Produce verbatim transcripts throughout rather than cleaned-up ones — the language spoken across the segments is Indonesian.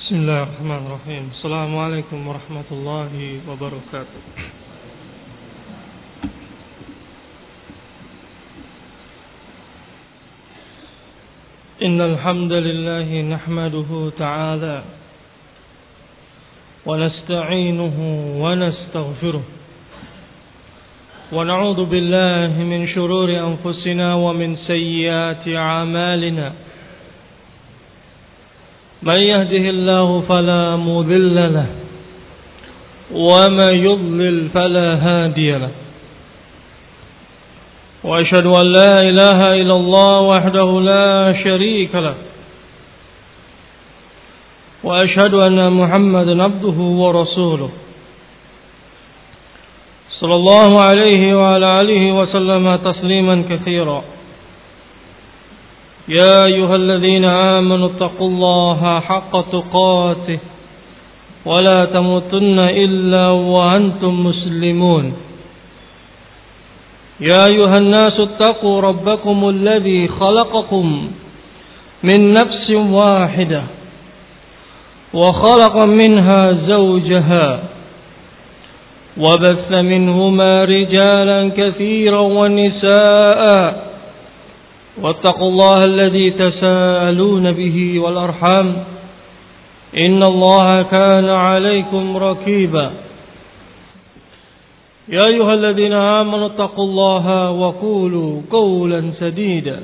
Bismillahirrahmanirrahim. Assalamualaikum warahmatullahi wabarakatuh. Innal hamdalillah nahmaduhu ta'ala wa nasta'inuhu wa nastaghfiruh wa na'udzu billahi min shururi anfusina wa min sayyiati a'malina. من يهده الله فلا مضل له ومن يضلل فلا هادي له وأشهد أن لا إله إلا الله وحده لا شريك له وأشهد أن محمدا عبده ورسوله صلى الله عليه وعلى آله وسلم تسليما كثيرا. يا أيها الذين آمنوا اتقوا الله حق تقاته ولا تموتن إلا وأنتم مسلمون. يا أيها الناس اتقوا ربكم الذي خلقكم من نفس واحدة وخلق منها زوجها وبث منهما رجالا كثيرا ونساء واتقوا الله الذي تساءلون به والأرحام إن الله كان عليكم رقيبا. يا أيها الذين آمنوا اتقوا الله وقولوا قولا سديدا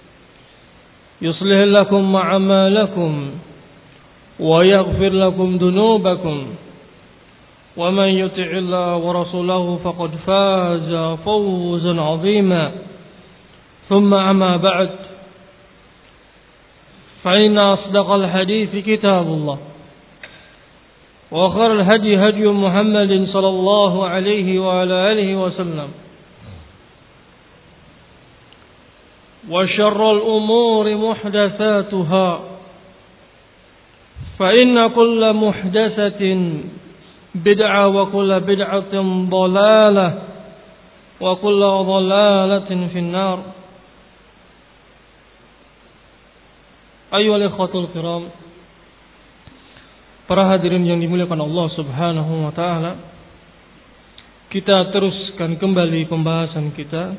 يصلح لكم أعمالكم ويغفر لكم ذنوبكم ومن يطع الله ورسوله فقد فاز فوزا عظيما. ثم أما بعد فإن أصدق الحديث كتاب الله وخير الهدي هدي محمد صلى الله عليه وعلى آله وسلم وشر الأمور محدثاتها فإن كل محدثة بدعة وكل بدعة ضلالة وكل ضلالة في النار. Ayyuhal ikhwatul kiram, para hadirin yang dimuliakan Allah Subhanahu wa taala, kita teruskan kembali pembahasan kita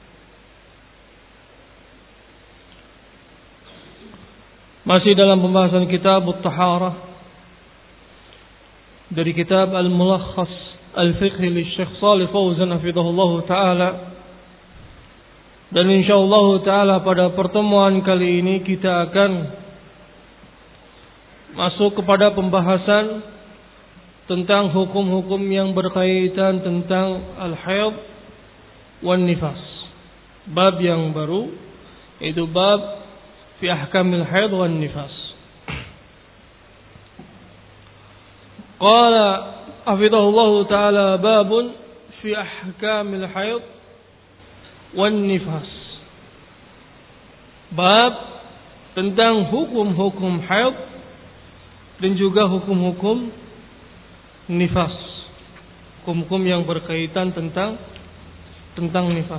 masih dalam pembahasan kitab At-Taharah dari kitab Al-Mulakhas Al-Fiqhi li Syekh Shalih Fauzan hafizahullah taala. Dan insyaallah ta'ala pada pertemuan kali ini kita akan masuk kepada pembahasan tentang hukum-hukum yang berkaitan tentang al-haid wan nifas. Bab yang baru, itu bab fi ahkamil haid wan nifas. Qala hafizahullah ta'ala babun fi ahkamil haid wan nifas. Bab tentang hukum-hukum haid dan juga hukum-hukum nifas. Hukum-hukum yang berkaitan tentang tentang nifas.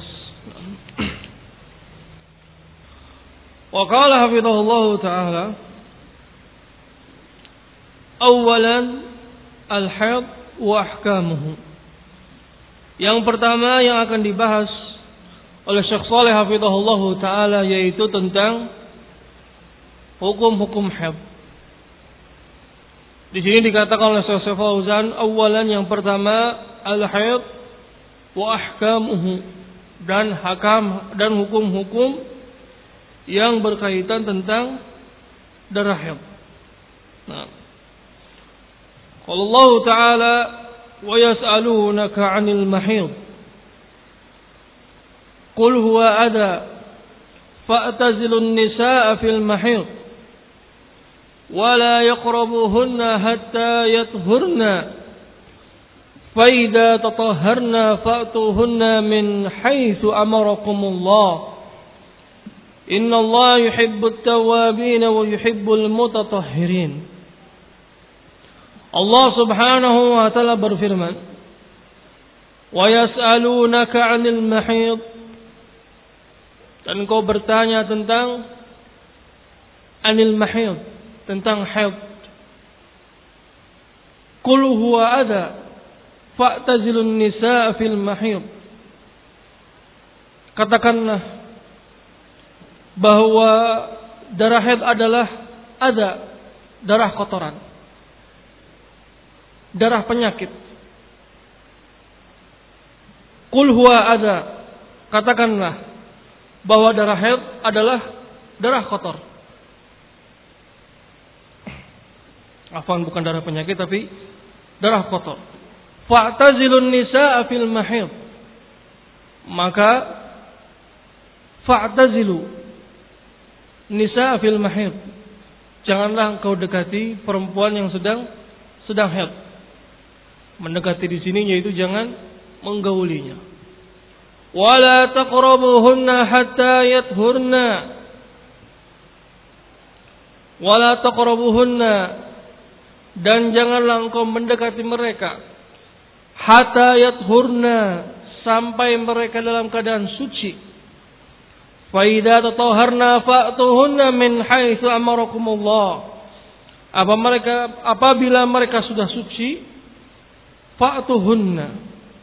Wa qala hafizahullah ta'ala awalan al-haid wa ahkamuhu. Yang pertama yang akan dibahas oleh Syekh Shalih hafizahullah ta'ala yaitu tentang hukum-hukum haid. Di sini dikatakan oleh Syekh Fauzan, awalan yang pertama al-haid wa ahkamuhu, dan hakam dan hukum-hukum yang berkaitan tentang darah haid. Nah, qala Allah ta'ala wa yas'alunaka 'anil mahid Qul huwa adha fa'tazilun nisaa fil mahid wa la yaqrabuhunna hatta yathurna fa idza tatahharna fa'tuhunna min haitsu amarakumullah innallaha yuhibbut tawwabin wa yuhibbul mutatahhirin. Allah Subhanahu wa ta'ala berfirman, wa yas'alunaka 'anil mahid, dan engkau bertanya tentang anil mahid, tentang haid. Qul huwa adza fa'tazilun nisaa fil mahid. Katakanlah bahwa darah haid adalah adza, darah kotoran, darah penyakit. Qul huwa adza, katakanlah bahwa darah haid adalah darah kotor. Afwan, bukan darah penyakit tapi darah kotor. Fa'tazilun nisaa fil mahid. Maka fa'tazilu nisaa fil mahid. Janganlah engkau dekati perempuan yang sedang sedang haid. Mendekati di sini yaitu jangan menggaulinya. Wala taqrabuhunna hatta yathurna. Wala taqrabuhunna, dan janganlah engkau mendekati mereka hatta yathurna, sampai mereka dalam keadaan suci. Fa idza tatahharna fa'tuhunna min haitsu amarakumullah. Apa mereka apabila mereka sudah suci, fa'tuhunna,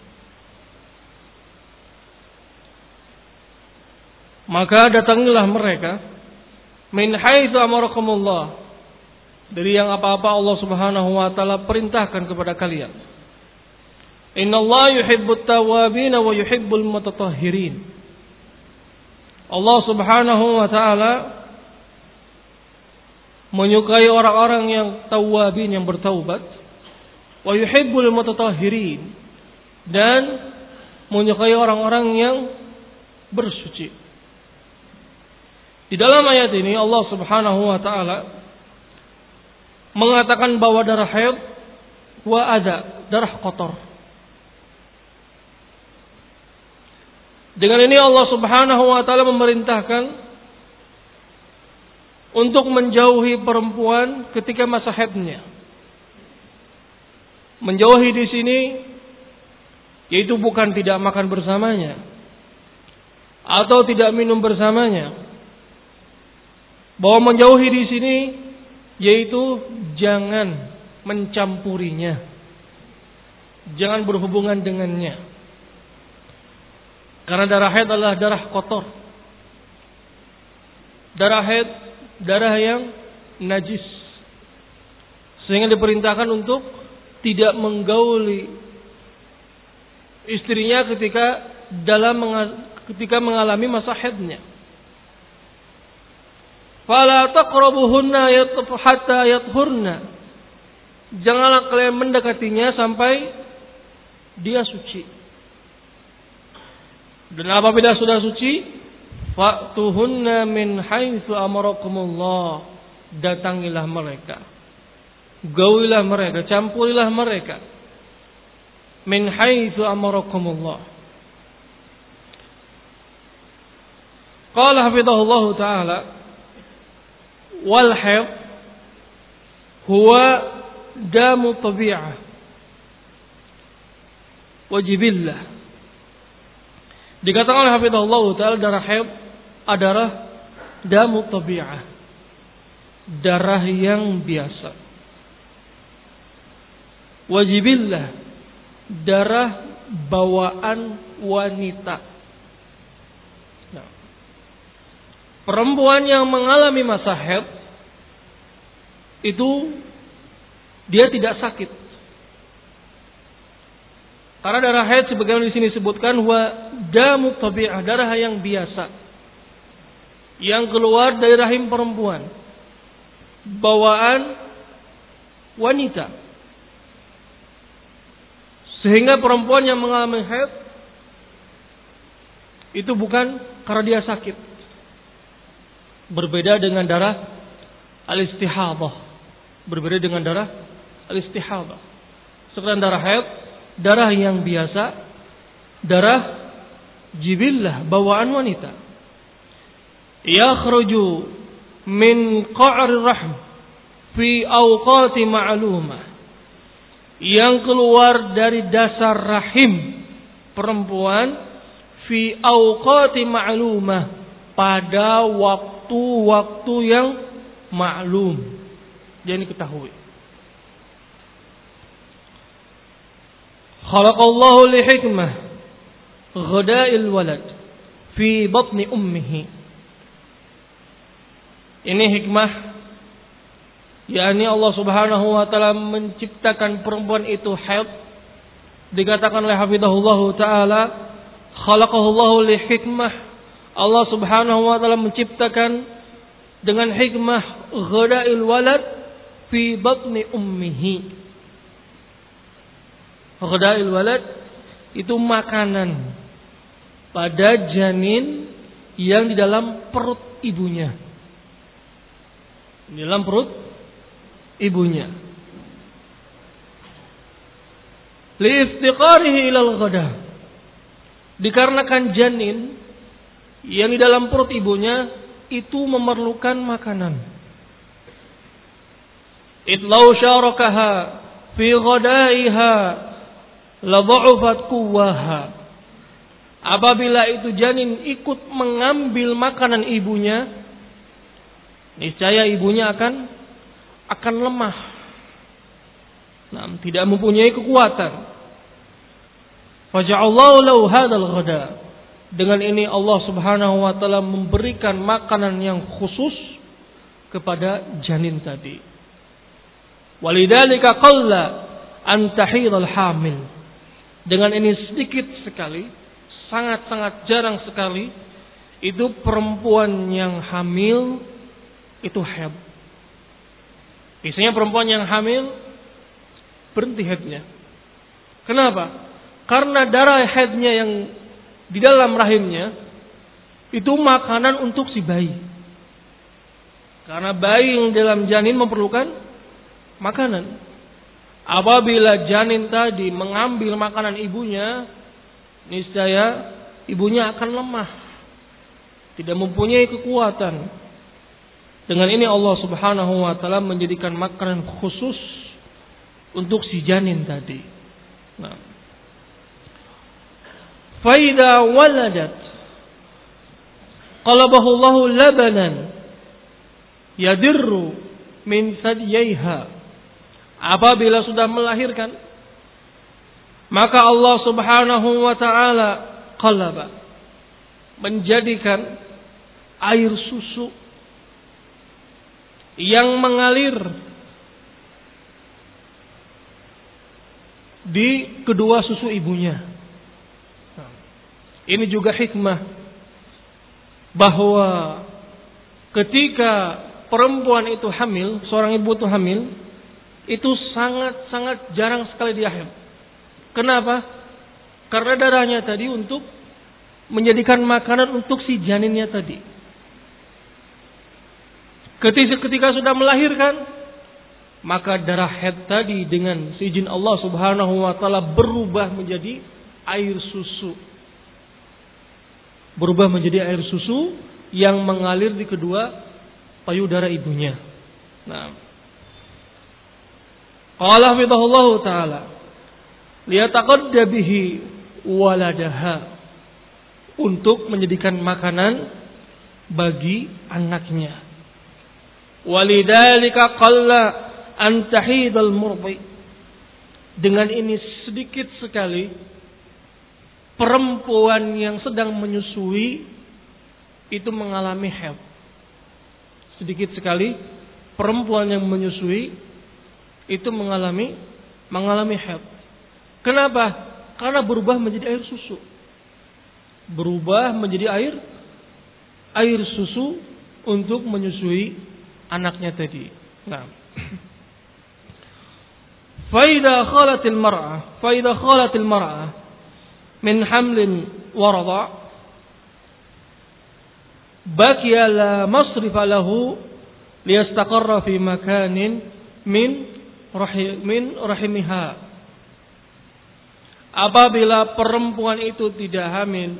maka datangilah mereka min haitsu amarakumullah, dari yang apa-apa Allah Subhanahu wa taala perintahkan kepada kalian. Innallaha yuhibbut tawwabin wa yuhibbul mutatahhirin. Allah Subhanahu wa taala menyukai orang-orang yang tawwabin, yang bertaubat, wa yuhibbul mutatahhirin, dan menyukai orang-orang yang bersuci. Di dalam ayat ini Allah Subhanahu wa taala mengatakan bahwa darah haid wa adza, darah kotor. Dengan ini Allah Subhanahu wa taala memerintahkan untuk menjauhi perempuan ketika masa haidnya. Menjauhi di sini yaitu bukan tidak makan bersamanya atau tidak minum bersamanya. Bahwa menjauhi di sini yaitu jangan mencampurinya, jangan berhubungan dengannya. Karena darah haid adalah darah kotor. Darah haid darah yang najis, sehingga diperintahkan untuk tidak menggauli istrinya ketika dalam ketika mengalami masa haidnya. Fala taqrabuhunna hatta yathurna. Janganlah kalian mendekatinya sampai dia suci. Dan apabila sudah suci, fa'tuhunna min haitsu amarakumullah. Datangilah mereka, gaulilah mereka, campurilah mereka. Min haitsu amarakumullah. Qala hafidhahullah ta'ala, wal haid huwa damu tabi'ah wa jibillah. Dikatakan oleh hafizahullah ta'ala, darah haid adalah damu tabi'ah, darah yang biasa. Wa jibillah, darah bawaan wanita. Nah, perempuan yang mengalami masa haid itu dia tidak sakit. Karena darah haid sebagaimana di sini disebutkan wa damu tabi'ah, darah yang biasa yang keluar dari rahim perempuan, bawaan wanita. Sehingga perempuan yang mengalami haid itu bukan karena dia sakit. Berbeda dengan darah al-istihadah. Berbeda dengan darah al-istihadah. Sekarang darah haid, darah yang biasa, darah jibillah, bawaan wanita. Yakhruju min qa'ri rahm fi awqati ma'lumah, yang keluar dari dasar rahim perempuan fi awqati ma'lumah, pada waktu-waktu yang maklum, yang diketahui. Khalaqallahu li hikmah ghada'il walad fi batni ummihi. Ini hikmah, yakni Allah Subhanahu wa taala menciptakan perempuan itu haid. Dikatakan oleh hafizahullahu taala, khalaqahullahu li hikmah. Allah Subhanahu wa taala menciptakan dengan hikmah ghada'il walad fi batni ummihi. Ghada'il walad itu makanan pada janin yang di dalam perut ibunya. Di dalam perut ibunya. Li iftiqarihi ilal ghada. Dikarenakan janin yang di dalam perut ibunya itu memerlukan makanan. Itlau syarakaha fi ghadaiha la dha'ufat quwwaha. Apabila itu janin ikut mengambil makanan ibunya, niscaya ibunya akan akan lemah. Nah, tidak mempunyai kekuatan. Faja'allahu lahu hadzal ghada. Dengan ini Allah Subhanahu wa taala memberikan makanan yang khusus kepada janin tadi. Walidzalika qalla an tahidhal hamil. Dengan ini sedikit sekali, sangat-sangat jarang sekali itu perempuan yang hamil itu haid. Biasanya perempuan yang hamil berhenti haidnya. Kenapa? Karena darah haidnya yang di dalam rahimnya itu makanan untuk si bayi. Karena bayi yang dalam janin memerlukan makanan. Apabila janin tadi mengambil makanan ibunya, niscaya ibunya akan lemah, tidak mempunyai kekuatan. Dengan ini Allah Subhanahu wa taala menjadikan makanan khusus untuk si janin tadi. Nah, faida waladat qalabahu Allahu labanan yadirru min sadyaiha. Apabila sudah melahirkan, maka Allah Subhanahu wa taala qalaba, menjadikan air susu yang mengalir di kedua susu ibunya. Ini juga hikmah bahwa ketika perempuan itu hamil, seorang ibu itu hamil, itu sangat-sangat jarang sekali dia haid. Kenapa? Karena darahnya tadi untuk menjadikan makanan untuk si janinnya tadi. Ketika, ketika sudah melahirkan, maka darah haid tadi dengan seizin Allah Subhanahu wa taala berubah menjadi air susu. Berubah menjadi air susu yang mengalir di kedua payudara ibunya. Nah, qala hafizahullahu taala liyataqadda bihi waladaha, untuk menjadikan makanan bagi anaknya. Walidzalika qalla an tahidal murdi. Dengan ini sedikit sekali perempuan yang sedang menyusui itu mengalami haid. Sedikit sekali perempuan yang menyusui itu mengalami mengalami haid. Kenapa? Karena berubah menjadi air susu. Berubah menjadi air air susu untuk menyusui anaknya tadi. Nah. Fa idza khalatil mar'ah, fa idza khalatil mar'ah min hamlin wa radha' baqiya la masrifa lahu liyastaqarra fi makanin min rahim min rahimiha. Apabila perempuan itu tidak hamil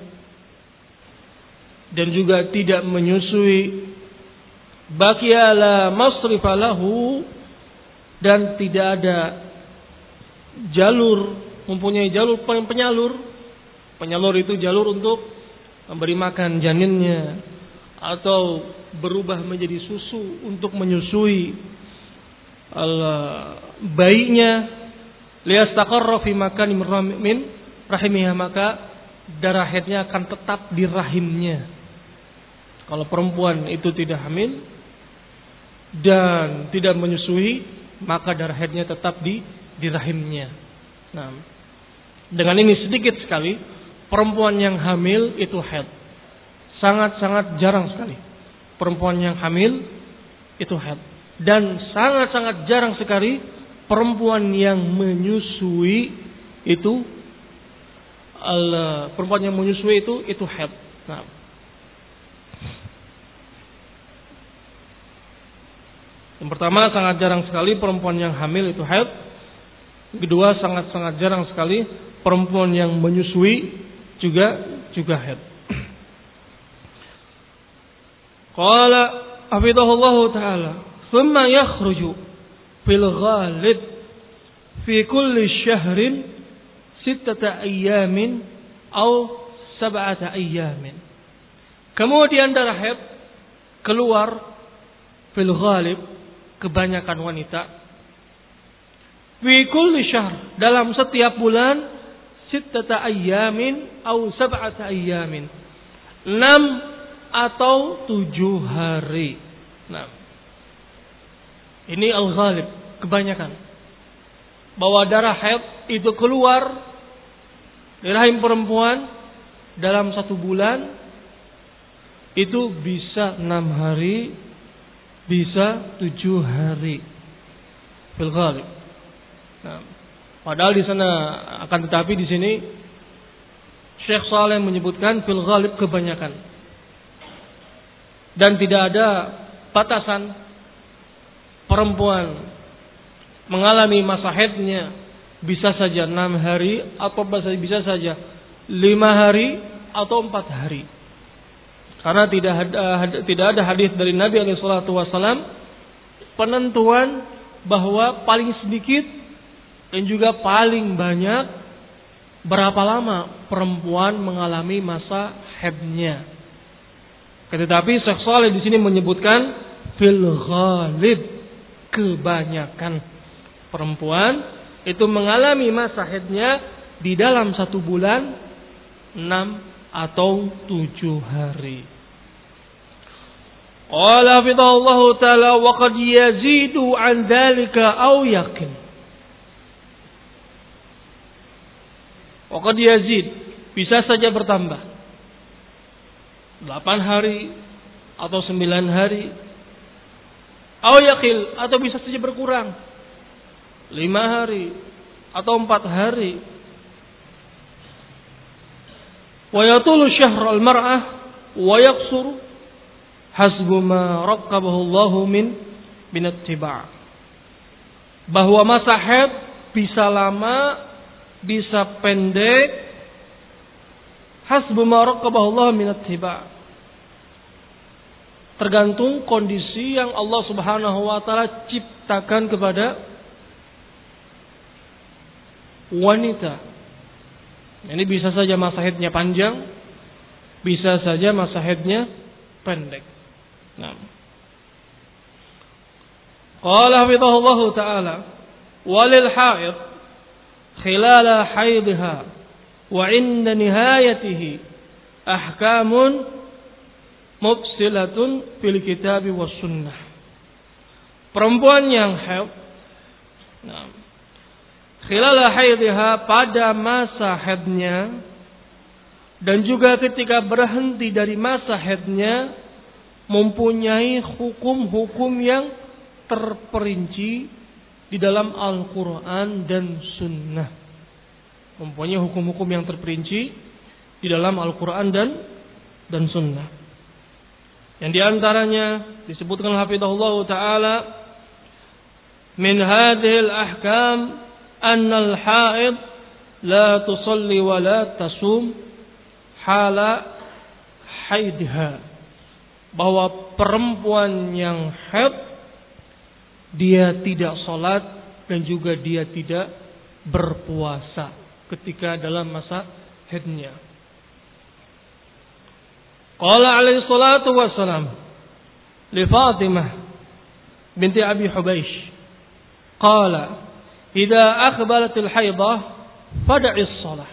dan juga tidak menyusui, baqiya la masrifa lahu, dan tidak ada jalur, mempunyai jalur penyalur. Penyalur itu jalur untuk memberi makan janinnya atau berubah menjadi susu untuk menyusui bayinya. liyastaqarra fi makani min rahimihha, maka darah haidnya akan tetap di rahimnya. Kalau perempuan itu tidak hamil dan tidak menyusui, maka darah haidnya tetap di di rahimnya. Nah, dengan ini sedikit sekali perempuan yang hamil itu haid. Sangat-sangat jarang sekali perempuan yang hamil itu haid. Dan sangat-sangat jarang sekali perempuan yang menyusui itu al, perempuan yang menyusui itu itu haid. Nah, yang pertama, sangat jarang sekali perempuan yang hamil itu haid. Kedua, sangat-sangat jarang sekali perempuan yang menyusui juga juga haid. Qala hafidhahullahu taala, thumma yakhruju fil ghalib fi kulli syahrin sittata ayyamin aw sab'ata ayyamin. Kemudian darah haid keluar fil ghalib, kebanyakan wanita, fi kulli syahr, dalam setiap bulan, sittata ayyamin aw sab'ata ayyamin, enam atau tujuh hari. Nah, ini al-ghalib, kebanyakan, bahwa darah haid itu keluar dari rahim perempuan dalam satu bulan itu bisa enam hari, bisa tujuh hari fil ghalib. Nah, padahal di sana akan tetapi di sini Syekh Saleh menyebutkan fil ghalib, kebanyakan, dan tidak ada batasan perempuan mengalami masa haidnya, bisa saja enam hari atau bisa saja lima hari atau empat hari. Karena tidak ada, tidak ada hadis dari Nabi alaihi salatu wasallam penentuan bahwa paling sedikit dan juga paling banyak berapa lama perempuan mengalami masa haidnya. Tetapi Syekh Shalih di sini menyebutkan fil ghalib, kebanyakan perempuan itu mengalami masa haidnya di dalam satu bulan enam atau tujuh hari. Qala hafidhahullahu ta'ala wa qad yazidu an dzalika aw yaqin. Wa qad yazid, bisa saja bertambah delapan hari atau sembilan hari, aw yaqil, atau bisa saja berkurang lima hari atau empat hari. Wa yatulu syahr al-mar'ah wa yaqsur hasbu ma raqqabahu Allah min min ittiba'. Bahwa masa haid bisa lama, bisa pendek, hasbu ma raqqabahu Allah min ittiba', tergantung kondisi yang Allah Subhanahu wa taala ciptakan kepada wanita. Ini bisa saja masa haidnya panjang, bisa saja masa haidnya pendek. Nah, qala hafidhahullahu ta'ala, walil haid khilala haidha wa inda nihayatihi ahkamun mufsilatun fil kitabi was sunnah. Perempuan yang haid, nah, khilala haidha, pada masa haidnya dan juga ketika berhenti dari masa haidnya, mempunyai hukum-hukum yang terperinci di dalam Al-Quran dan Sunnah. Mempunyai hukum-hukum yang terperinci di dalam Al-Quran dan dan Sunnah. Yang diantaranya disebutkan hafidhahullah ta'ala, min hadhil ahkam anna al-haid la tusalli wa la tasum hala haidha. Bahwa perempuan yang haid, dia tidak sholat dan juga dia tidak berpuasa ketika dalam masa haidnya. Qala alaihi salatu wassalam li Fatimah binti Abi Hubaysh, qala idza akhbalatil haidah fad'is shalah.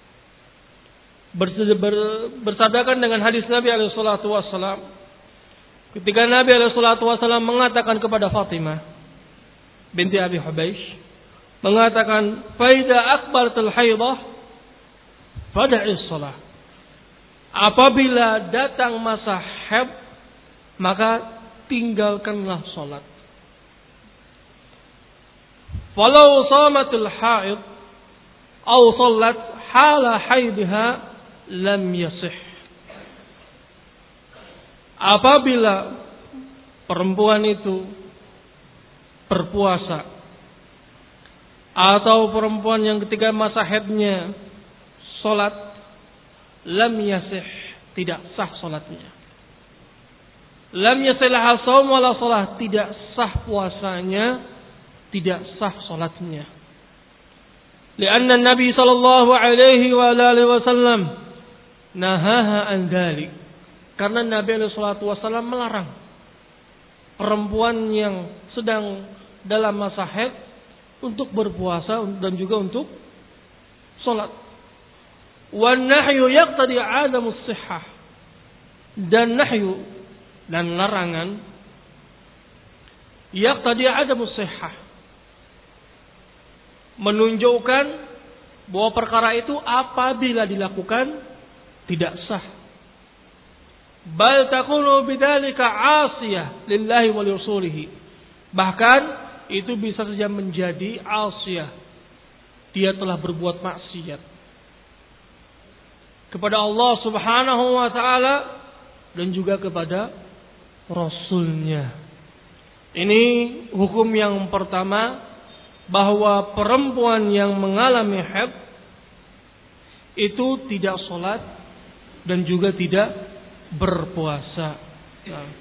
Bersadakan dengan hadis Nabi alaihi salatu wasallam ketika Nabi alaihi salatu wasallam mengatakan kepada Fatimah binti Abi Hubaish, mengatakan fa idza akhbalatil haidah fad'is shalah. Apabila datang masa haid, maka tinggalkanlah salat. Walau shamatul haid aw sallat hala haidha lam yasih. Apabila perempuan itu berpuasa atau perempuan yang ketika masa haidnya salat, lam yasih, tidak sah salatnya. Lam yasihlah shaum wala shalah, tidak sah puasanya, tidak sah salatnya. Lianna Nabi sallallahu alaihi wa alihi wasallam nahaha an dzalik. Karena Nabi alaihi salatu wasallam melarang perempuan yang sedang dalam masa haid untuk berpuasa dan juga untuk salat. Wan nahyu yaqtadi 'adamus shihhah. Dan nahyu dan larangan yaqtadi 'adamus shihhah, menunjukkan bahwa perkara itu apabila dilakukan tidak sah. Bal takunu bidzalika 'asiyah lillahi wa lirasulihi. Bahkan itu bisa saja menjadi 'asiyah. Dia telah berbuat maksiat kepada Allah Subhanahu wa taala dan juga kepada Rasulnya. Ini hukum yang pertama, bahwa perempuan yang mengalami haid itu tidak sholat dan juga tidak berpuasa. Nah,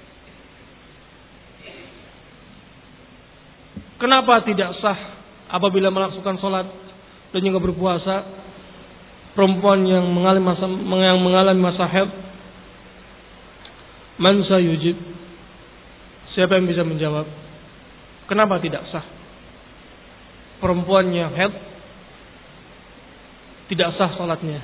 kenapa tidak sah apabila melakukan sholat dan juga berpuasa? Perempuan yang mengalami masa yang mengalami masa haid, man sayujib? Siapa yang bisa menjawab? Kenapa tidak sah? Perempuan yang haid tidak sah salatnya.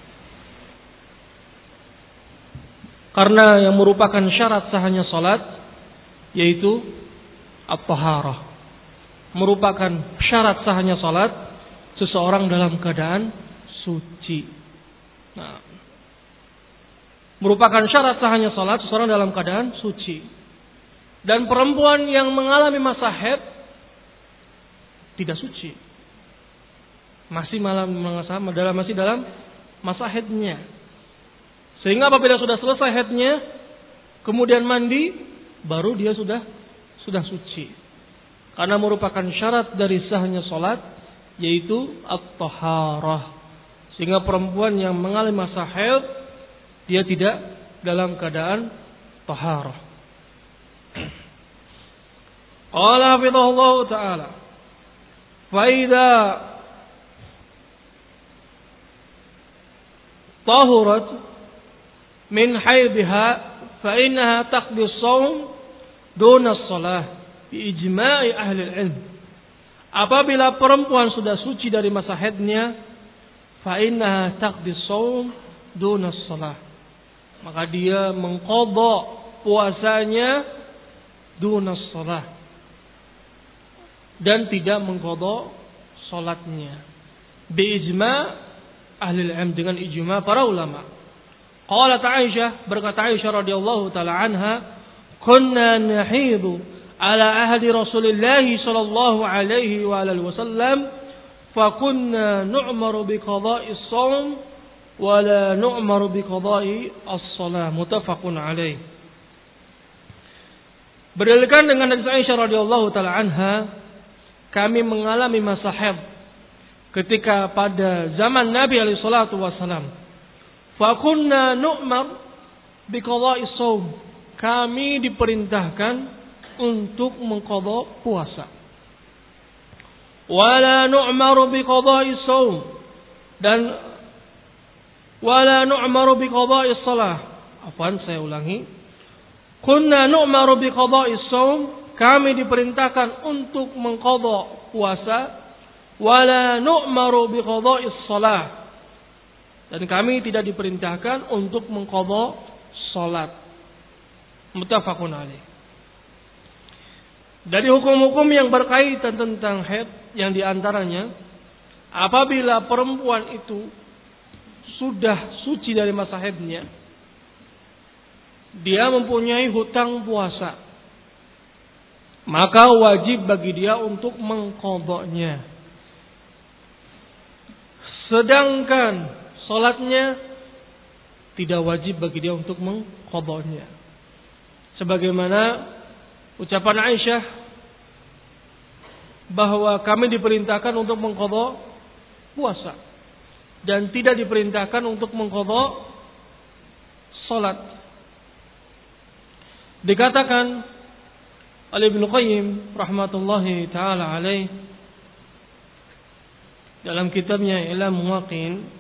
Karena yang merupakan syarat sahnya salat yaitu at-taharah. Merupakan syarat sahnya salat seseorang dalam keadaan suci. Nah, merupakan syarat sahnya salat seseorang dalam keadaan suci. Dan perempuan yang mengalami masa haid tidak suci, masih malam masa dalam masih dalam masa haidnya. Sehingga apabila sudah selesai haidnya, kemudian mandi, baru dia sudah sudah suci. Karena merupakan syarat dari sahnya salat yaitu at-taharah. Sehingga perempuan yang mengalami masa haid dia tidak dalam keadaan taharah. Qala hafizahullah ta'ala, fa idza tahurat min haidha fa innaha taqdi as-shaum duna as-shalah bi ijma'i ahli al-'ilm. Apabila perempuan sudah suci dari masa haidnya, fa innaha taqdi as-shaum duna as-shalah, maka dia mengqadha puasanya duna as-shalah dan tidak mengqadha salatnya bi ijma' ahli al-'ilm, dengan ijma' para ulama. Qalat Aisyah, berkata Aisyah radhiyallahu taala anha, kunna nahidu ala ahdi Rasulillah sallallahu alaihi wa alihi wasallam fa kunna nu'maru bi qada'i as-shaum wa la nu'maru bi qada'i as-shalah, muttafaqun alaih. Berdasarkan dengan hadis Aisyah radhiyallahu taala anha, kami mengalami masa haid ketika pada zaman Nabi alaihi salatu wasallam. Fa kunna nu'mar bi qada'i as-shaum, kami diperintahkan untuk mengqadha puasa. Wala nu'maru bi qada'i shaum, dan wala nu'maru bi qada'i shalah. Afwan, saya ulangi. Kunna nu'maru bi qada'i shaum, kami diperintahkan untuk mengqadha puasa, wala nu'maru biqada'is shalah. Dan kami tidak diperintahkan untuk mengqadha salat. Muttafaqun alaih. Dari hukum-hukum yang berkaitan tentang haid yang diantaranya, apabila perempuan itu sudah suci dari masa haidnya, dia mempunyai hutang puasa, maka wajib bagi dia untuk mengqadhanya. Sedangkan salatnya tidak wajib bagi dia untuk mengqadhanya. Sebagaimana ucapan Aisyah bahwa kami diperintahkan untuk mengqadha puasa dan tidak diperintahkan untuk mengqadha salat. Dikatakan oleh Ibnu Qayyim rahmatullahi taala alaih dalam kitabnya Ilam Muwaqqi'in,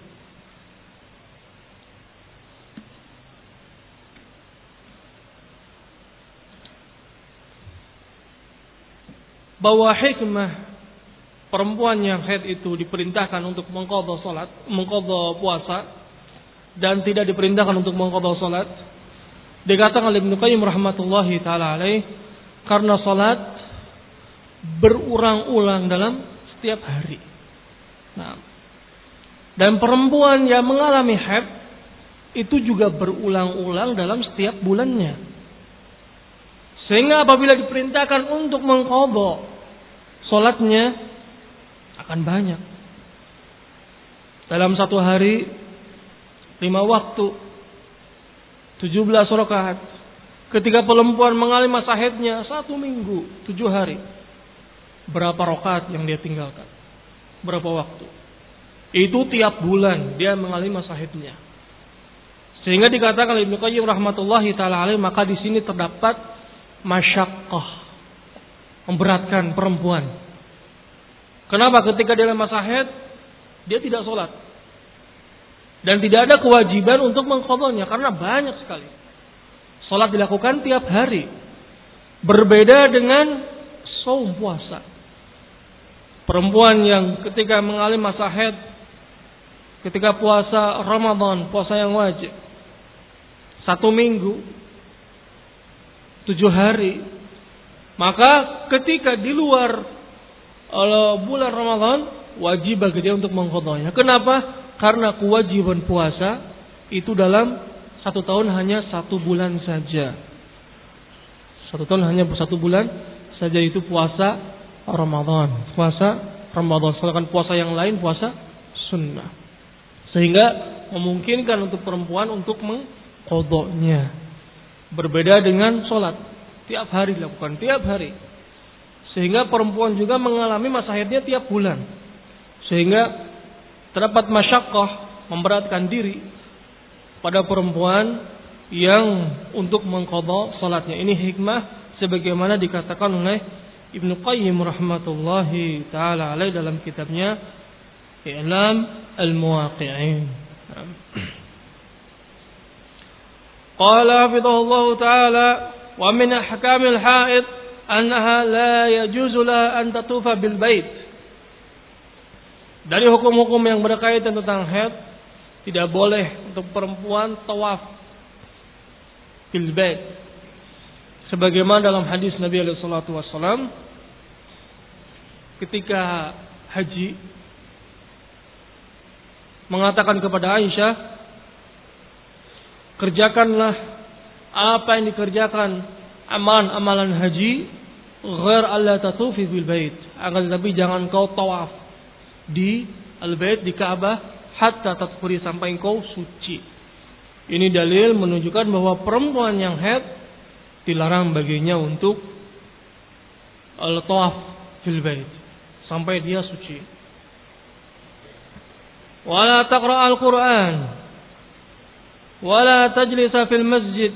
bahwa hikmah perempuan yang haid itu diperintahkan untuk mengqadha salat, mengqadha puasa dan tidak diperintahkan untuk mengqadha salat, dikatakan oleh Ibnu Qayyim rahmatullahi taala alaih, karena salat berurang-ulang dalam setiap hari. Nah, dan perempuan yang mengalami haid itu juga berulang-ulang dalam setiap bulannya. Sehingga apabila diperintahkan untuk mengqadha salatnya akan banyak. Dalam satu hari lima waktu, tujuh belas rakaat. Ketika perempuan mengalami masa haidnya satu minggu, tujuh hari, berapa rakaat yang dia tinggalkan? Berapa waktu? Itu tiap bulan dia mengalami masa haidnya. Sehingga dikatakan oleh Ibnu Qayyim rahmatullahi taala alaih, maka di sini terdapat masyaqqah, memberatkan perempuan. Kenapa? Ketika dia dalam masa haid, dia tidak sholat dan tidak ada kewajiban untuk mengqadhanya karena banyak sekali. Sholat dilakukan tiap hari, berbeda dengan saum puasa. Perempuan yang ketika mengalami masa haid, ketika puasa Ramadan, puasa yang wajib, satu minggu, tujuh hari, maka ketika di luar uh, bulan Ramadan wajib bagi dia untuk mengqadhanya. Kenapa? Karena kewajiban puasa itu dalam satu tahun hanya satu bulan saja. Satu tahun hanya satu bulan saja, itu puasa Ramadan. Puasa Ramadan. Sedangkan puasa yang lain puasa sunnah. Sehingga memungkinkan untuk perempuan untuk mengqadhanya. Berbeda dengan sholat, tiap hari dilakukan, tiap hari. Sehingga perempuan juga mengalami masa haidnya tiap bulan. Sehingga terdapat masyaqqah, memberatkan diri pada perempuan yang untuk mengqadha salatnya. Ini hikmah sebagaimana dikatakan oleh Ibnu Qayyim rahmatullahi taala alaih dalam kitabnya I'lam al-Muwaqqi'in. Qala hafidhahullahu ta'ala wa min ahkamil haid annaha la yajuzu laha an tatufa bil bait. Dari hukum-hukum yang berkaitan tentang haid, tidak boleh untuk perempuan tawaf bil bait. Sebagaimana dalam hadis Nabi alaihi salatu wasallam ketika haji mengatakan kepada Aisyah, kerjakanlah apa yang dikerjakan amalan-amalan haji, ghair alla tatufi bil bait, akan tetapi jangan kau tawaf di al-bait, di Ka'bah, hatta tatahuri, sampai engkau suci. Ini dalil menunjukkan bahwa perempuan yang haid dilarang baginya untuk al-tawaf fil bait sampai dia suci. Wala taqra al-Qur'an wala tajlisa fil masjid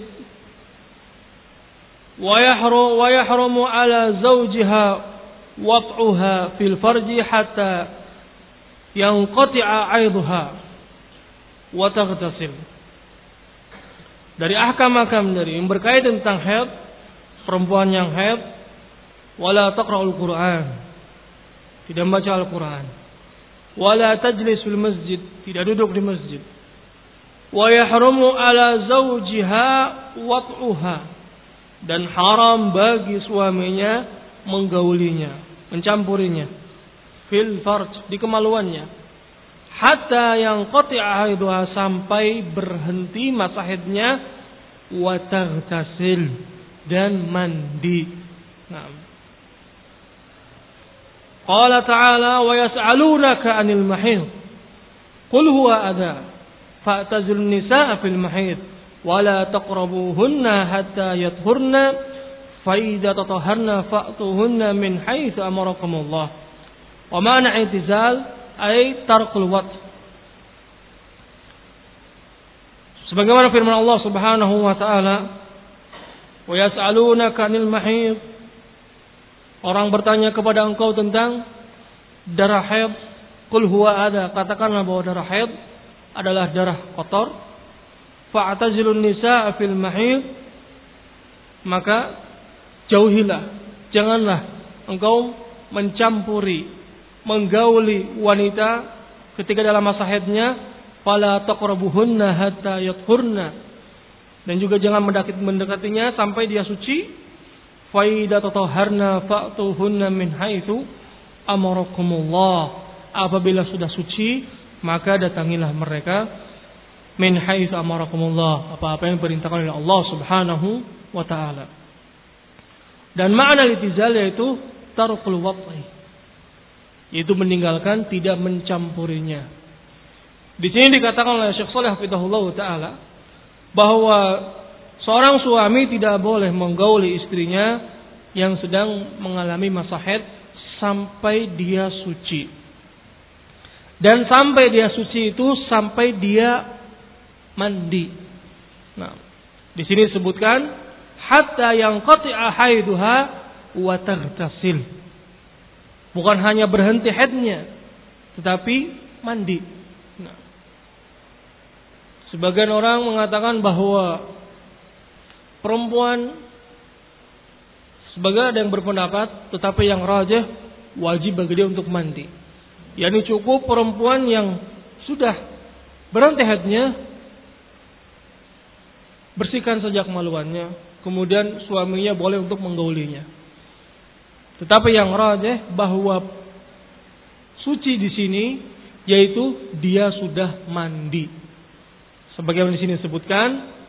wa yahru wa yahrumu ala zawjiha wat'uha fil farji hatta yanqati'a 'aidha wa taghtasil. Dari ahkam-ahkam dari yang berkaitan tentang haid, perempuan yang haid, wala taqra'ul Qur'an, tidak membaca Al-Quran. Wala tajlis fil masjid, tidak duduk di masjid. Wa yahrumu ala zawjiha wat'uha, dan haram bagi suaminya menggaulinya, mencampurinya. Fil farj, di kemaluannya. Hatta yang qati'a haiduha, sampai berhenti masa haidnya. Wa taghtasil, dan mandi. Nah. Qala ta'ala wa yas'alunaka 'anil mahid. Qul huwa adha, fa'tazilun nisaa fil mahid wa la taqrabuhunna hatta yathurna, fa idza tatahharna fa'tuhunna min haitsu amarakumullah. Wa ma'na i'tizal ay tarkul wat. Sebagaimana firman Allah Subhanahu wa taala, wa yas'alunaka 'anil mahid, orang bertanya kepada engkau tentang darah haid. Qul huwa adha, katakanlah bahwa darah haid adalah darah kotor. Fa'tazilun nisaa fil mahid, maka jauhilah, janganlah engkau mencampuri, menggauli wanita ketika dalam masa haidnya. Fala taqrabuhunna hatta yathurna, dan juga jangan mendekatinya sampai dia suci. Fa idza tatahharna fa'tuhunna min haitsu amarakumullah, apabila sudah suci maka datangilah mereka. Min haitsu amarakumullah, apa-apa yang diperintahkan oleh Allah Subhanahu wa taala. Dan makna litizal yaitu tarkul wat'i, yaitu meninggalkan, tidak mencampurinya. Di sini dikatakan oleh Syekh Shalih Hafizahullah taala bahwa seorang suami tidak boleh menggauli istrinya yang sedang mengalami masa haid sampai dia suci. Dan sampai dia suci itu sampai dia mandi. Nah, di sini disebutkan hatta yang qati'a haiduha wa taghtasil. Bukan hanya berhenti haidnya, tetapi mandi. Nah, sebagian orang mengatakan bahwa perempuan, sebagian ada yang berpendapat, tetapi yang rajih wajib bagi dia untuk mandi. Yani cukup perempuan yang sudah berhenti haidnya, bersihkan saja kemaluannya, kemudian suaminya boleh untuk menggaulinya. Tetapi yang rajih bahwa suci di sini yaitu dia sudah mandi. Sebagaimana di sini disebutkan,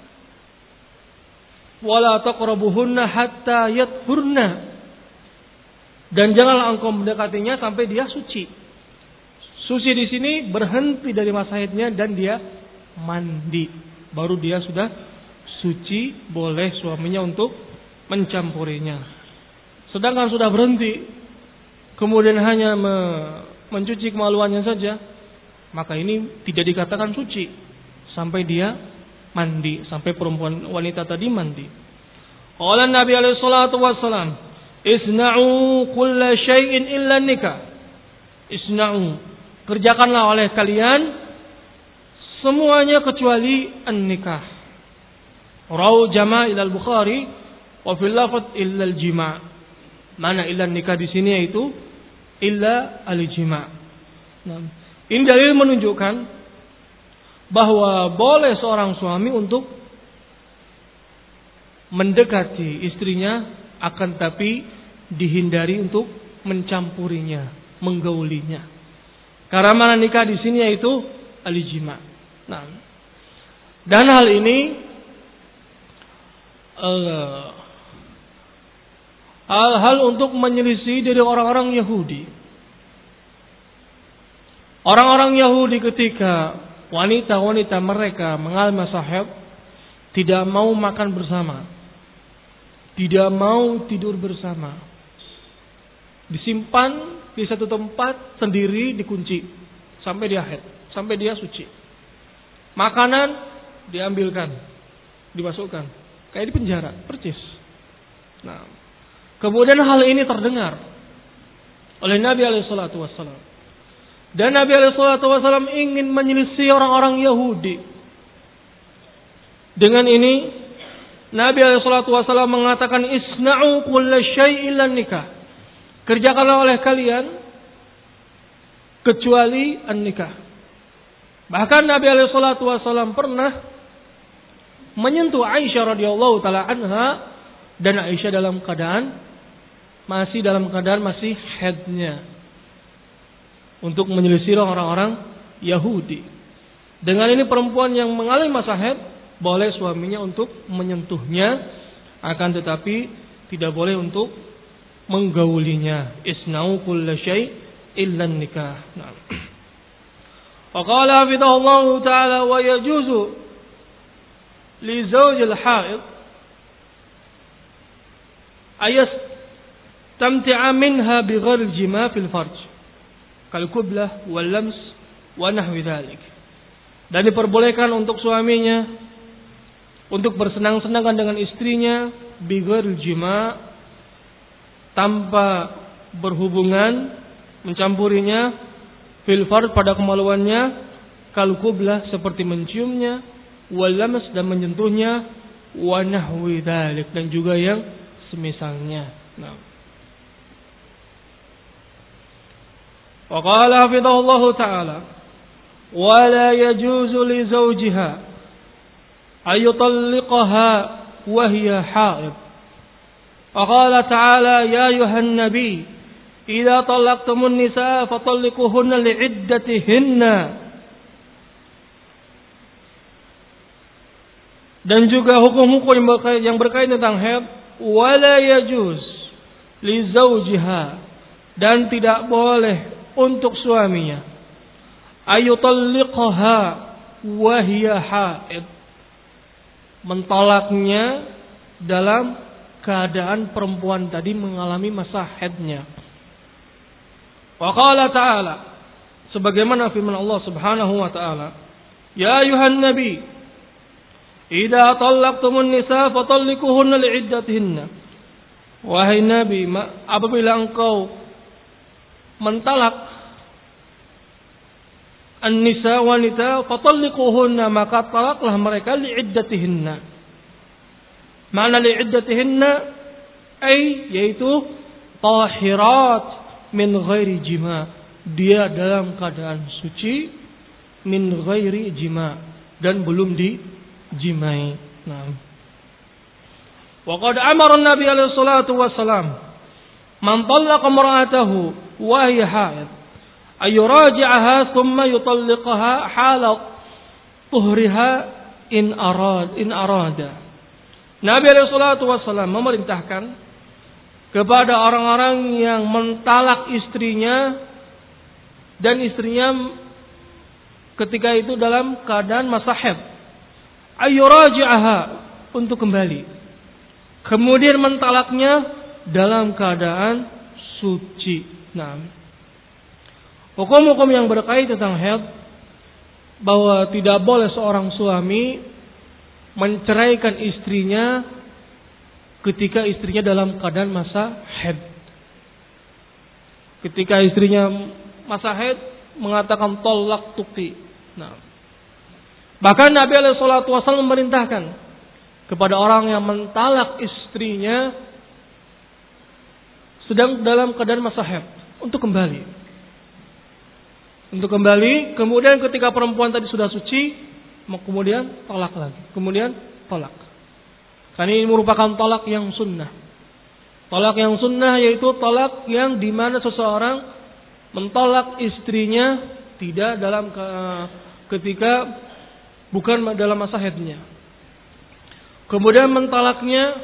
wala taqrabuhunna hatta yathurna, dan janganlah engkau mendekatinya sampai dia suci. Suci di sini berhenti dari masa haidnya dan dia mandi, baru dia sudah suci, boleh suaminya untuk mencampurinya. Sedangkan sudah berhenti, kemudian hanya mencuci kemaluannya saja, maka ini tidak dikatakan suci sampai dia mandi, sampai perempuan wanita tadi mandi. Qala Nabi alaihi salatu wassalam, isna'u kulla syai'in illa nikah. Isna'u, kerjakanlah oleh kalian semuanya kecuali an-nikah. Rawu jama' ila al-Bukhari wa fil lafz illa al-jima'. Mana illa nikah di sini yaitu illa al-jima'. Nah, ini dalil menunjukkan bahwa boleh seorang suami untuk mendekati istrinya, akan tapi dihindari untuk mencampurinya, menggaulinya. Karena mana nikah di sini yaitu al-jima'. Nah, dan hal ini uh, hal-hal untuk menyelisih dari orang-orang Yahudi. Orang-orang Yahudi ketika wanita-wanita mereka mengalami masa haid tidak mau makan bersama, tidak mau tidur bersama, disimpan di satu tempat sendiri, dikunci sampai dia haid, sampai dia suci. Makanan diambilkan, dimasukkan, kayak di penjara, percis. Nah, kemudian hal ini terdengar oleh Nabi alaihi salatu wassalam. Dan Nabi alaihi salatu wassalam ingin menyelisih orang-orang Yahudi. Dengan ini Nabi alaihi salatu wassalam mengatakan, isna'u kulla syai'in illa nikah. Kerjakanlah oleh kalian kecuali an-nikah. Bahkan Nabi alaihi salatu wasallam pernah menyentuh Aisyah radhiyallahu taala anha, dan Aisyah dalam keadaan masih dalam keadaan masih haidnya, untuk menyelisih orang-orang Yahudi. Dengan ini perempuan yang mengalami masa haid boleh suaminya untuk menyentuhnya, akan tetapi tidak boleh untuk menggaulinya. Isna'u kulla syai' illa nikah. Nah. Wa qala hafidhahullahu ta'ala wa yajuzu li zawjil haid ayas tamti'a minha bi ghairi jima' fil farj kal qublah wal lams wa nahwi dzalik. Dan diperbolehkan untuk suaminya untuk bersenang-senang dengan istrinya bi ghairi jima', tanpa berhubungan, mencampurinya, fil fard pada kemaluannya, kal qublah seperti menciumnya, wal lams dan menyentuhnya, wa nahwi dzalik dan juga yang semisalnya. Nah. Wa qala hafidhahullahu ta'ala wa la yajuzu li zawjiha ay yutalliqaha wa hiya haid. Wa qala ta'ala ya ayuhan nabi idza talaqtumun nisaa fatalliquhunna li'iddatihinna. Dan juga hukum-hukum yang berkaitan tentang haid, wala yajuz li zawjiha, dan tidak boleh untuk suaminya ayutalliqaha wa hiya haid, mentolaknya dalam keadaan perempuan tadi mengalami masa haidnya. Wa qala ta'ala, sebagaimana firman Allah Subhanahu wa ta'ala, ya ayuhan nabi idza talaqtumun nisa fatalliquhunna li'iddatihinna. Wahai nabi, apabila engkau mentalak an-nisa wanita, fatalliquhunna, maka talaklah mereka li'iddatihinna. Makna li'iddatihinna ay yaitu tahirat min ghairi jima, dia dalam keadaan suci, min ghairi jima, dan belum dijimai. Nah. Wa qad amara an-nabi alaihi salatu wassalam man talaqa imra'atahu wa hiya haid ay yuraji'aha thumma yutalliqaha hala tuhriha in arad in arada. Nabi alaihi salatu wassalam memerintahkan kepada orang-orang yang mentalak istrinya dan istrinya ketika itu dalam keadaan masa haid, ayyuraji'aha, untuk kembali, kemudian mentalaknya dalam keadaan suci. Nah, hukum-hukum yang berkaitan tentang haid, bahwa tidak boleh seorang suami menceraikan istrinya ketika istrinya dalam keadaan masa haid. Ketika istrinya masa haid mengatakan tolak tukti. Nah, bahkan Nabi alaihi salatu wasallam memerintahkan kepada orang yang mentalak istrinya sedang dalam keadaan masa haid untuk kembali. Untuk kembali, kemudian ketika perempuan tadi sudah suci, kemudian tolak lagi, kemudian tolak. Karena ini merupakan tolak yang sunnah. Tolak yang sunnah yaitu tolak yang dimana seseorang mentolak istrinya tidak dalam ke, ketika bukan dalam masa haidnya. Kemudian mentolaknya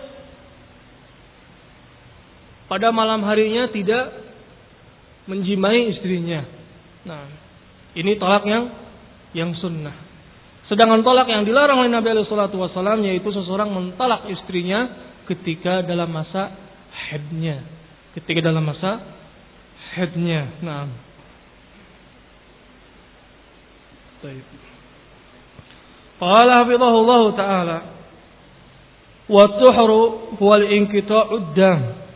pada malam harinya tidak menjimai istrinya. Nah, ini tolak yang yang sunnah. Sedangkan tolak yang dilarang oleh Nabi alaihi salatu wasallam yaitu seseorang mentolak istrinya ketika dalam masa haidnya. Ketika dalam masa haidnya. Nah. Baik. Qala hafidhahullah ta'ala wa tuhru huwa al-inqita'ud dam.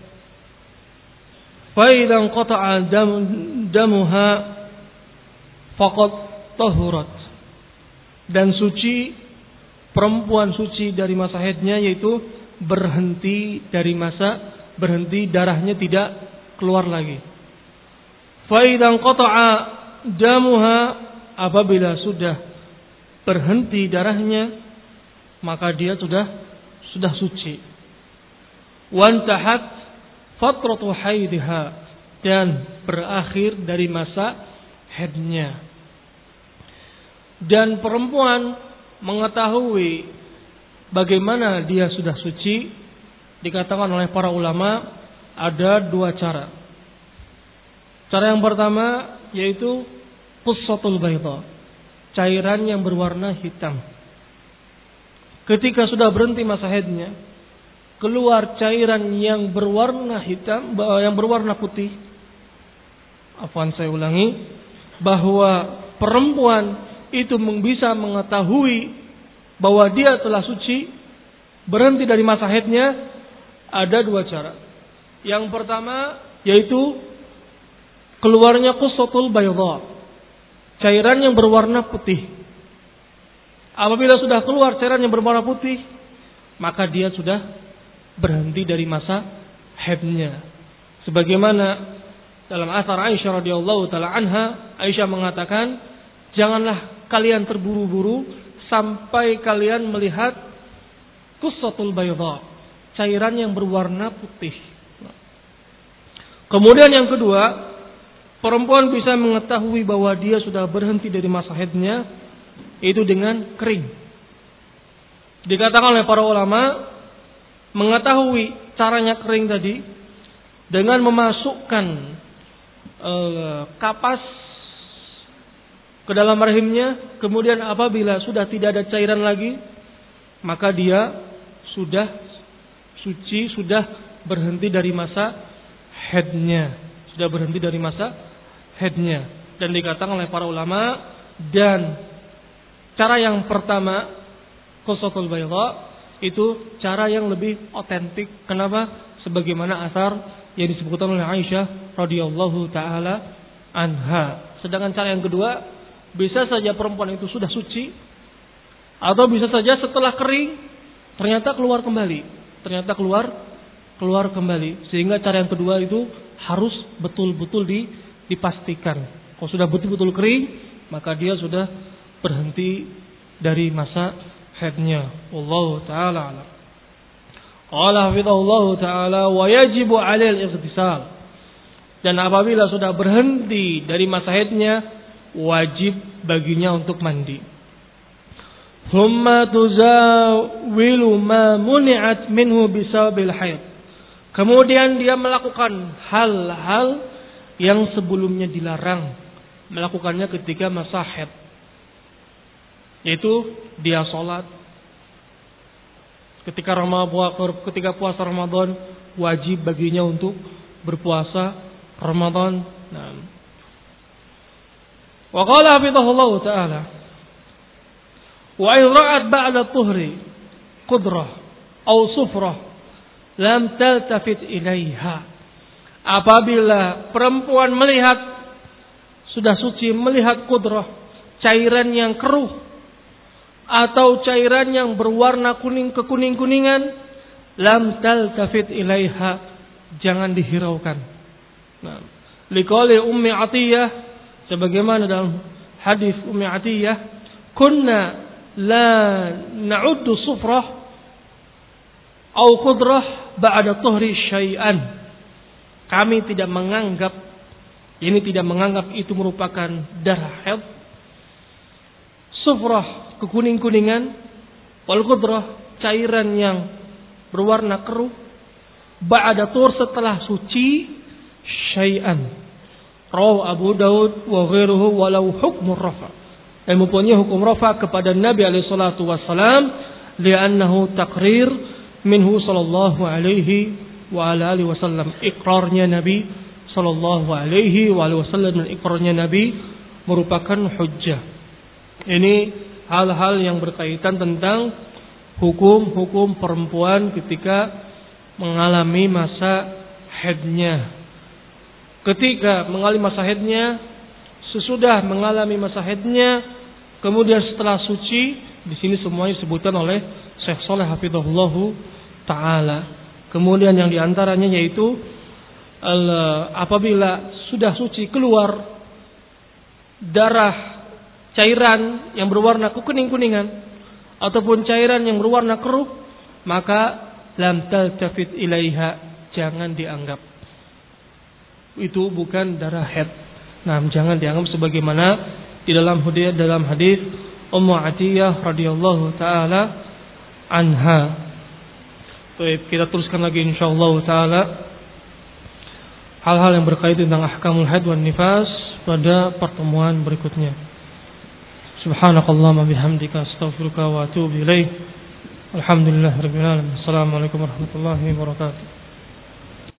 Fa idza inqata'a damuha faqad tahurat. Dan suci, perempuan suci dari masa haidnya yaitu berhenti dari masa, berhenti darahnya tidak keluar lagi. Fa idza qata'a damuha, apabila sudah berhenti darahnya, maka dia sudah sudah suci. Wantahat fatratu haidha, dan berakhir dari masa haidnya. Dan perempuan mengetahui bagaimana dia sudah suci, dikatakan oleh para ulama ada dua cara. Cara yang pertama yaitu qussatul bayda, cairan yang berwarna hitam. Ketika sudah berhenti masa haidnya, keluar cairan yang berwarna hitam, yang berwarna putih. Afwan, saya ulangi, bahwa perempuan itu bisa mengetahui bahwa dia telah suci, berhenti dari masa haidnya, ada dua cara. Yang pertama yaitu keluarnya qussatul bayda, cairan yang berwarna putih. Apabila sudah keluar cairan yang berwarna putih, maka dia sudah berhenti dari masa haidnya. Sebagaimana dalam asar Aisyah radhiyallahu taala anha, Aisyah mengatakan, janganlah kalian terburu-buru sampai kalian melihat qussatul bayda, cairan yang berwarna putih. Kemudian yang kedua, perempuan bisa mengetahui bahwa dia sudah berhenti dari masa haidnya itu dengan kering. Dikatakan oleh para ulama, mengetahui caranya kering tadi dengan memasukkan eh, kapas ke dalam rahimnya, kemudian apabila sudah tidak ada cairan lagi, maka dia sudah suci, sudah berhenti dari masa haidnya, sudah berhenti dari masa haidnya. Dan dikatakan oleh para ulama, dan cara yang pertama qussatul bayda itu cara yang lebih otentik. Kenapa? Sebagaimana asar yang disebutkan oleh Aisyah radhiyallahu taala anha. Sedangkan cara yang kedua, bisa saja perempuan itu sudah suci, atau bisa saja setelah kering ternyata keluar kembali, ternyata keluar keluar kembali. Sehingga cara yang kedua itu harus betul-betul di, dipastikan. Kalau sudah betul-betul kering, maka dia sudah berhenti dari masa haidnya. Wallahu taala alam. Qala hafizahullahu taala wa yajibu 'alal ightisal. Dan apabila sudah berhenti dari masa haidnya, wajib baginya untuk mandi. Thumma tuzawilu ma muni'at minhu bisababil haid. Kemudian dia melakukan hal-hal yang sebelumnya dilarang melakukannya ketika masa haid. Yaitu dia sholat. Ketika Ramadan, ketika puasa Ramadan, wajib baginya untuk berpuasa Ramadan. Nah, wa qala hafizahullahu ta'ala, wa in ra'at ba'da tuhri qudrah aw sufrah lam taltafit ilaiha. Apabila perempuan melihat sudah suci, melihat qudrah, cairan yang keruh atau cairan yang berwarna kuning kekuning-kuningan, lam taltafit ilaiha, jangan dihiraukan. Nah, liqali Ummi Atiyah, sebagaimana dalam hadis Ummi Atiyah, kunna la na'uddu sufrah au qudrah ba'da tuhri syai'an. Kami tidak menganggap, ini tidak menganggap itu merupakan darah haid. Sufrah, kekuning-kuningan, wal qudrah, cairan yang berwarna keruh, ba'da tur, setelah suci, syai'an. Rawahu Abu Daud wa ghairuhu walau hukmur rafa. Yang mempunyai hukum rafa kepada Nabi alaihi salatu wassalam, li'annahu taqrir minhu sallallahu alaihi wa ala alihi wasallam. Iqrarnya Nabi sallallahu alaihi wa alihi wasallam, dan iqrarnya Nabi merupakan hujjah. Ini hal-hal yang berkaitan tentang hukum-hukum perempuan ketika mengalami masa haidnya. Ketika mengalami masa haidnya, sesudah mengalami masa haidnya, kemudian setelah suci, di sini semuanya disebutkan oleh Syekh Shalih hafizahullahu taala. Kemudian yang diantaranya yaitu apabila sudah suci keluar darah cairan yang berwarna kekuning-kuningan ataupun cairan yang berwarna keruh, maka lam taltafit ilaiha, jangan dianggap itu bukan darah haid. Nah, jangan dianggap sebagaimana di dalam hadis dalam hadis Ummu Atiyah radhiyallahu taala anha. Baik, kita teruskan lagi insyaallah taala hal-hal yang berkaitan tentang ahkamul haid wan nifas pada pertemuan berikutnya. Subhanakallahumma bihamdika astaghfiruka wa atubu ilaik. Alhamdulillahirabbil alamin. Assalamualaikum warahmatullahi wabarakatuh.